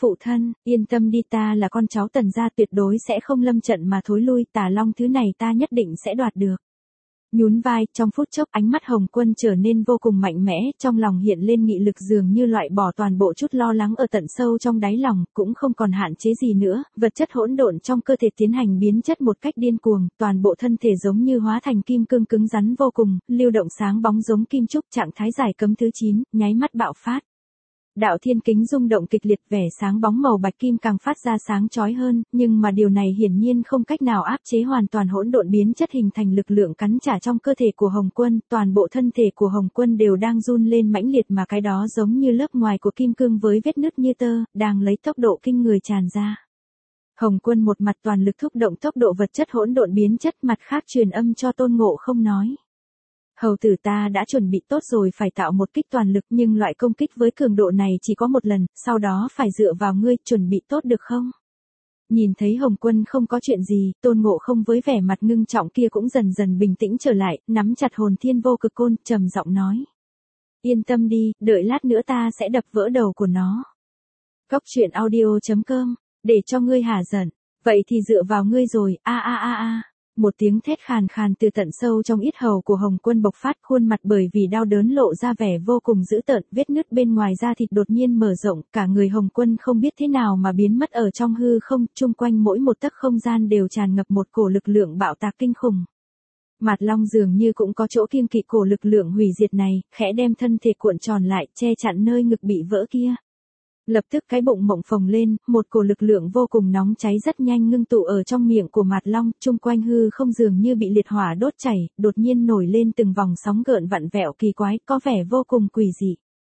Phụ thân, yên tâm đi, ta là con cháu Tần gia, tuyệt đối sẽ không lâm trận mà thối lui, Tà Long thứ này ta nhất định sẽ đoạt được. Nhún vai, trong phút chốc ánh mắt Hồng Quân trở nên vô cùng mạnh mẽ, trong lòng hiện lên nghị lực dường như loại bỏ toàn bộ chút lo lắng ở tận sâu trong đáy lòng, cũng không còn hạn chế gì nữa, vật chất hỗn độn trong cơ thể tiến hành biến chất một cách điên cuồng, toàn bộ thân thể giống như hóa thành kim cương cứng rắn vô cùng, lưu động sáng bóng giống kim trúc, trạng thái giải cấm thứ 9, nháy mắt bạo phát. Đạo thiên kính rung động kịch liệt, vẻ sáng bóng màu bạch kim càng phát ra sáng chói hơn, nhưng mà điều này hiển nhiên không cách nào áp chế hoàn toàn hỗn độn biến chất hình thành lực lượng cắn trả trong cơ thể của Hồng Quân, toàn bộ thân thể của Hồng Quân đều đang run lên mãnh liệt mà cái đó giống như lớp ngoài của kim cương với vết nứt như tơ, đang lấy tốc độ kinh người tràn ra. Hồng Quân một mặt toàn lực thúc động tốc độ vật chất hỗn độn biến chất, mặt khác truyền âm cho Tôn Ngộ Không nói. Hầu tử, ta đã chuẩn bị tốt rồi, phải tạo một kích toàn lực, nhưng loại công kích với cường độ này chỉ có một lần, sau đó phải dựa vào ngươi, chuẩn bị tốt được không? Nhìn thấy Hồng Quân không có chuyện gì, Tôn Ngộ Không với vẻ mặt ngưng trọng kia cũng dần dần bình tĩnh trở lại, nắm chặt hồn thiên vô cực côn, trầm giọng nói. Yên tâm đi, đợi lát nữa ta sẽ đập vỡ đầu của nó. Cóc truyện audio.com, để cho ngươi hả giận, vậy thì dựa vào ngươi rồi, a. Một tiếng thét khàn khàn từ tận sâu trong yết hầu của Hồng Quân bộc phát, khuôn mặt bởi vì đau đớn lộ ra vẻ vô cùng dữ tợn, vết nứt bên ngoài da thịt đột nhiên mở rộng, cả người Hồng Quân không biết thế nào mà biến mất ở trong hư không, chung quanh mỗi một tấc không gian đều tràn ngập một cổ lực lượng bạo tạc kinh khủng. Mạt Long dường như cũng có chỗ kiêng kỵ cổ lực lượng hủy diệt này, khẽ đem thân thể cuộn tròn lại, che chặn nơi ngực bị vỡ kia. Lập tức cái bụng mộng phồng lên, một cổ lực lượng vô cùng nóng cháy rất nhanh ngưng tụ ở trong miệng của Mạt Long, chung quanh hư không dường như bị liệt hỏa đốt chảy, đột nhiên nổi lên từng vòng sóng gợn vặn vẹo kỳ quái, có vẻ vô cùng quỷ dị.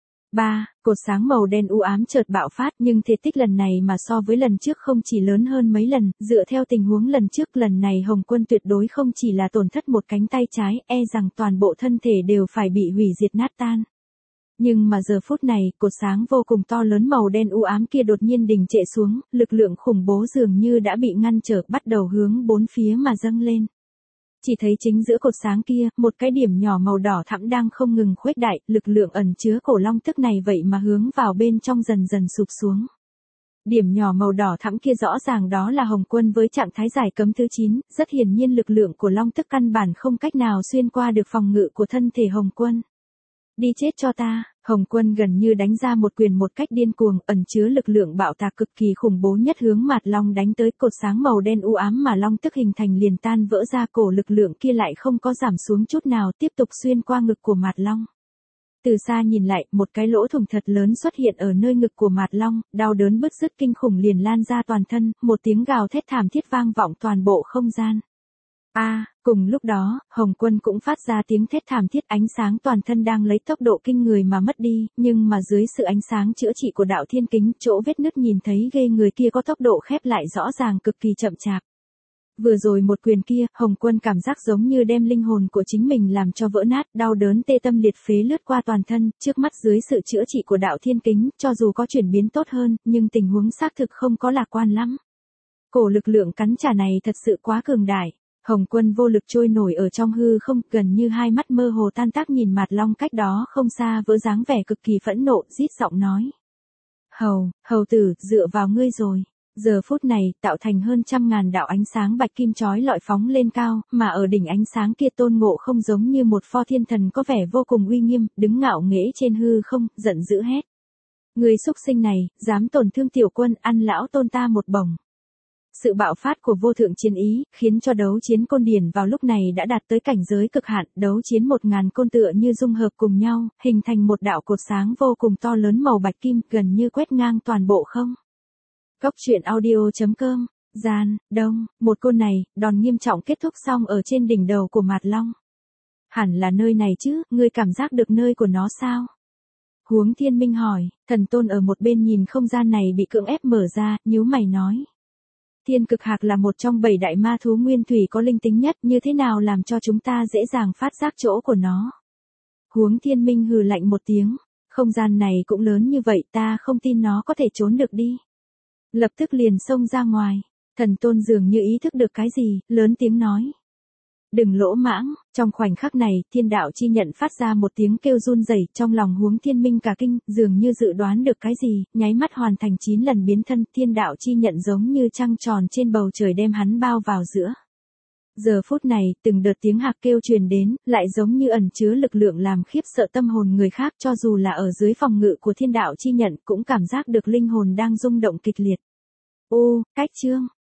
3. Cột sáng màu đen u ám chợt bạo phát, nhưng thể tích lần này mà so với lần trước không chỉ lớn hơn mấy lần, dựa theo tình huống lần trước, lần này Hồng Quân tuyệt đối không chỉ là tổn thất một cánh tay trái, e rằng toàn bộ thân thể đều phải bị hủy diệt nát tan. Nhưng mà giờ phút này, cột sáng vô cùng to lớn màu đen u ám kia đột nhiên đình trệ xuống, lực lượng khủng bố dường như đã bị ngăn trở, bắt đầu hướng bốn phía mà dâng lên. Chỉ thấy chính giữa cột sáng kia, một cái điểm nhỏ màu đỏ thẫm đang không ngừng khuếch đại, lực lượng ẩn chứa cổ long tức này vậy mà hướng vào bên trong dần dần sụp xuống. Điểm nhỏ màu đỏ thẫm kia rõ ràng đó là Hồng Quân với trạng thái giải cấm thứ 9, rất hiển nhiên lực lượng của long tức căn bản không cách nào xuyên qua được phòng ngự của thân thể Hồng Quân. Đi chết cho ta, Hồng Quân gần như đánh ra một quyền một cách điên cuồng, ẩn chứa lực lượng bạo tạc cực kỳ khủng bố nhất hướng Mạt Long đánh tới, cột sáng màu đen u ám mà long tức hình thành liền tan vỡ ra, cổ lực lượng kia lại không có giảm xuống chút nào, tiếp tục xuyên qua ngực của Mạt Long. Từ xa nhìn lại, một cái lỗ thủng thật lớn xuất hiện ở nơi ngực của Mạt Long, đau đớn bứt rứt kinh khủng liền lan ra toàn thân, một tiếng gào thét thảm thiết vang vọng toàn bộ không gian. Cùng lúc đó, Hồng Quân cũng phát ra tiếng thét thảm thiết, ánh sáng toàn thân đang lấy tốc độ kinh người mà mất đi, nhưng mà dưới sự ánh sáng chữa trị của đạo thiên kính, chỗ vết nứt nhìn thấy ghê người kia có tốc độ khép lại rõ ràng cực kỳ chậm chạp. Vừa rồi một quyền kia, Hồng Quân cảm giác giống như đem linh hồn của chính mình làm cho vỡ nát, đau đớn tê tâm liệt phế lướt qua toàn thân, trước mắt dưới sự chữa trị của đạo thiên kính, cho dù có chuyển biến tốt hơn, nhưng tình huống xác thực không có lạc quan lắm. Cổ lực lượng cắn trả này thật sự quá cường đại. Hồng Quân vô lực trôi nổi ở trong hư không, gần như hai mắt mơ hồ tan tác nhìn Mạt Long cách đó không xa với dáng vẻ cực kỳ phẫn nộ, rít giọng nói. Hầu tử, dựa vào ngươi rồi. Giờ phút này, tạo thành hơn 100.000 đạo ánh sáng bạch kim chói lọi phóng lên cao, mà ở đỉnh ánh sáng kia Tôn Ngộ Không giống như một pho thiên thần có vẻ vô cùng uy nghiêm, đứng ngạo nghễ trên hư không, giận dữ hét. Người xúc sinh này, dám tổn thương tiểu quân, ăn lão Tôn ta một bổng. Sự bạo phát của vô thượng chiến ý, khiến cho đấu chiến côn điển vào lúc này đã đạt tới cảnh giới cực hạn, đấu chiến 1000 côn tựa như dung hợp cùng nhau, hình thành một đạo cột sáng vô cùng to lớn màu bạch kim, gần như quét ngang toàn bộ không. Cóc truyện audio.com, Đông, một côn này, đòn nghiêm trọng kết thúc xong ở trên đỉnh đầu của Mạt Long. Hẳn là nơi này chứ, ngươi cảm giác được nơi của nó sao? Huống Thiên Minh hỏi, Thần Tôn ở một bên nhìn không gian này bị cưỡng ép mở ra, nhíu mày nói. Thiên cực hạc là một trong 7 đại ma thú nguyên thủy có linh tính nhất, như thế nào làm cho chúng ta dễ dàng phát giác chỗ của nó? Huống Thiên Minh hừ lạnh một tiếng, không gian này cũng lớn như vậy, ta không tin nó có thể trốn được đi. Lập tức liền xông ra ngoài, Thần Tôn dường như ý thức được cái gì, lớn tiếng nói. Đừng lỗ mãng, trong khoảnh khắc này, thiên đạo chi nhận phát ra một tiếng kêu run rẩy, trong lòng Huống Thiên Minh cả kinh, dường như dự đoán được cái gì, nháy mắt hoàn thành 9 lần biến thân, thiên đạo chi nhận giống như trăng tròn trên bầu trời đem hắn bao vào giữa. Giờ phút này, từng đợt tiếng hạc kêu truyền đến, lại giống như ẩn chứa lực lượng làm khiếp sợ tâm hồn người khác, cho dù là ở dưới phòng ngự của thiên đạo chi nhận, cũng cảm giác được linh hồn đang rung động kịch liệt. Ô, cách chương.